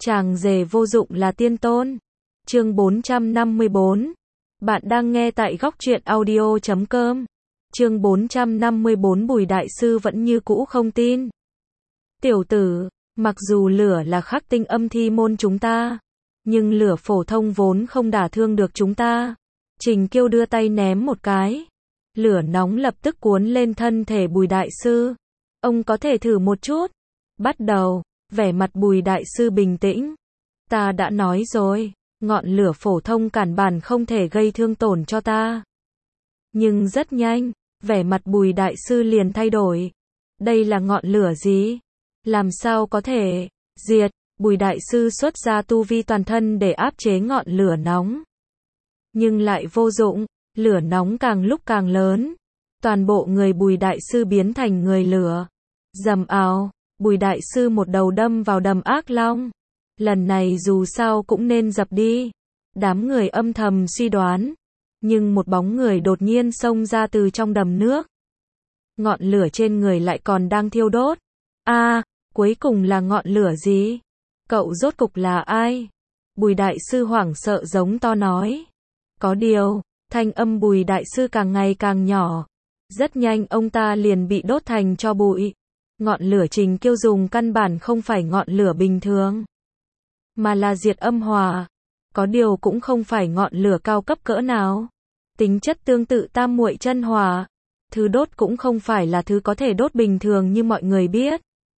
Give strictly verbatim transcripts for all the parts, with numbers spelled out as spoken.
Chàng rể vô dụng là tiên tôn. Chương bốn trăm năm mươi bốn. Bạn đang nghe tại góc truyện audio chấm com. Chương bốn trăm năm mươi bốn. Bùi đại sư vẫn như cũ không tin. Tiểu tử, mặc dù lửa là khắc tinh âm thi môn chúng ta, nhưng lửa phổ thông vốn không đả thương được chúng ta. Trình Kiêu đưa tay ném một cái. Lửa nóng lập tức cuốn lên thân thể Bùi đại sư. Ông có thể thử một chút. Bắt đầu, vẻ mặt Bùi đại sư bình tĩnh. Ta đã nói rồi, ngọn lửa phổ thông cản bản không thể gây thương tổn cho ta. Nhưng rất nhanh, vẻ mặt Bùi đại sư liền thay đổi. Đây là ngọn lửa gì? Làm sao có thể diệt? Bùi đại sư xuất ra tu vi toàn thân để áp chế ngọn lửa nóng. Nhưng lại vô dụng, lửa nóng càng lúc càng lớn. Toàn bộ người Bùi đại sư biến thành người lửa. Rầm ào, Bùi đại sư một đầu đâm vào đầm ác long. Lần này dù sao cũng nên dập đi. Đám người âm thầm suy đoán. Nhưng một bóng người đột nhiên xông ra từ trong đầm nước. Ngọn lửa trên người lại còn đang thiêu đốt. A, à, cuối cùng là ngọn lửa gì? Cậu rốt cục là ai? Bùi đại sư hoảng sợ giống to nói. Có điều, thanh âm Bùi đại sư càng ngày càng nhỏ. Rất nhanh ông ta liền bị đốt thành tro bụi. Ngọn lửa Trình Kiêu dùng căn bản không phải ngọn lửa bình thường, mà là diệt âm hỏa. Có điều cũng không phải ngọn lửa cao cấp cỡ nào. Tính chất tương tự tam muội chân hỏa. Thứ đốt cũng không phải là thứ có thể đốt bình thường như mọi người biết,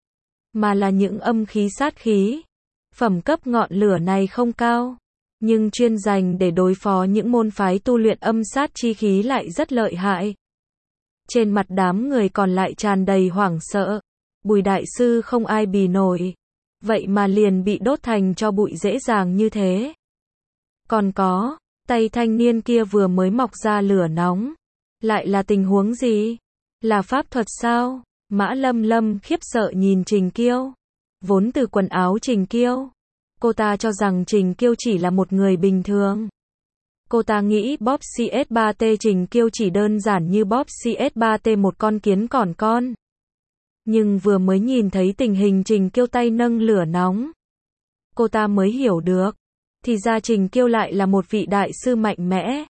mà là những âm khí sát khí. Phẩm cấp ngọn lửa này không cao, nhưng chuyên dành để đối phó những môn phái tu luyện âm sát chi khí lại rất lợi hại. Trên mặt đám người còn lại tràn đầy hoảng sợ. Bùi đại sư không ai bì nổi. Vậy mà liền bị đốt thành cho bụi dễ dàng như thế. Còn có, tay thanh niên kia vừa mới mọc ra lửa nóng. Lại là tình huống gì? Là pháp thuật sao? Mã Lâm Lâm khiếp sợ nhìn Trình Kiêu. Vốn từ quần áo Trình Kiêu, cô ta cho rằng Trình Kiêu chỉ là một người bình thường. Cô ta nghĩ bóp xê ét ba tê Trình Kiêu chỉ đơn giản như bóp xê ét ba tê một con kiến cỏn con. Nhưng vừa mới nhìn thấy tình hình Trình Kiêu tay nâng lửa nóng, cô ta mới hiểu được. Thì ra Trình Kiêu lại là một vị đại sư mạnh mẽ.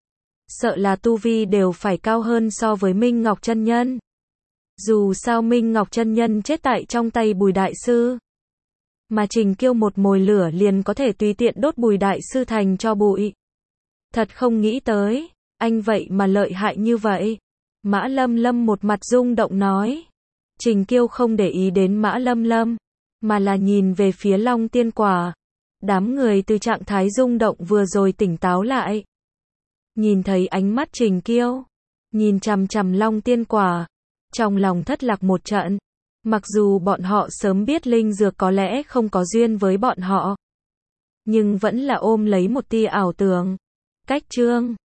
Sợ là tu vi đều phải cao hơn so với Minh Ngọc chân nhân. Dù sao Minh Ngọc chân nhân chết tại trong tay Bùi đại sư, mà Trình Kiêu một mồi lửa liền có thể tùy tiện đốt Bùi đại sư thành tro bụi. Thật không nghĩ tới, anh vậy mà lợi hại như vậy. Mã Lâm Lâm một mặt rung động nói. Trình Kiêu không để ý đến Mã Lâm Lâm, mà là nhìn về phía Long Tiên Quả. Đám người từ trạng thái rung động vừa rồi tỉnh táo lại. Nhìn thấy ánh mắt Trình Kiêu, nhìn chằm chằm Long Tiên Quả, trong lòng thất lạc một trận. Mặc dù bọn họ sớm biết linh dược có lẽ không có duyên với bọn họ, nhưng vẫn là ôm lấy một tia ảo tưởng. Cách chương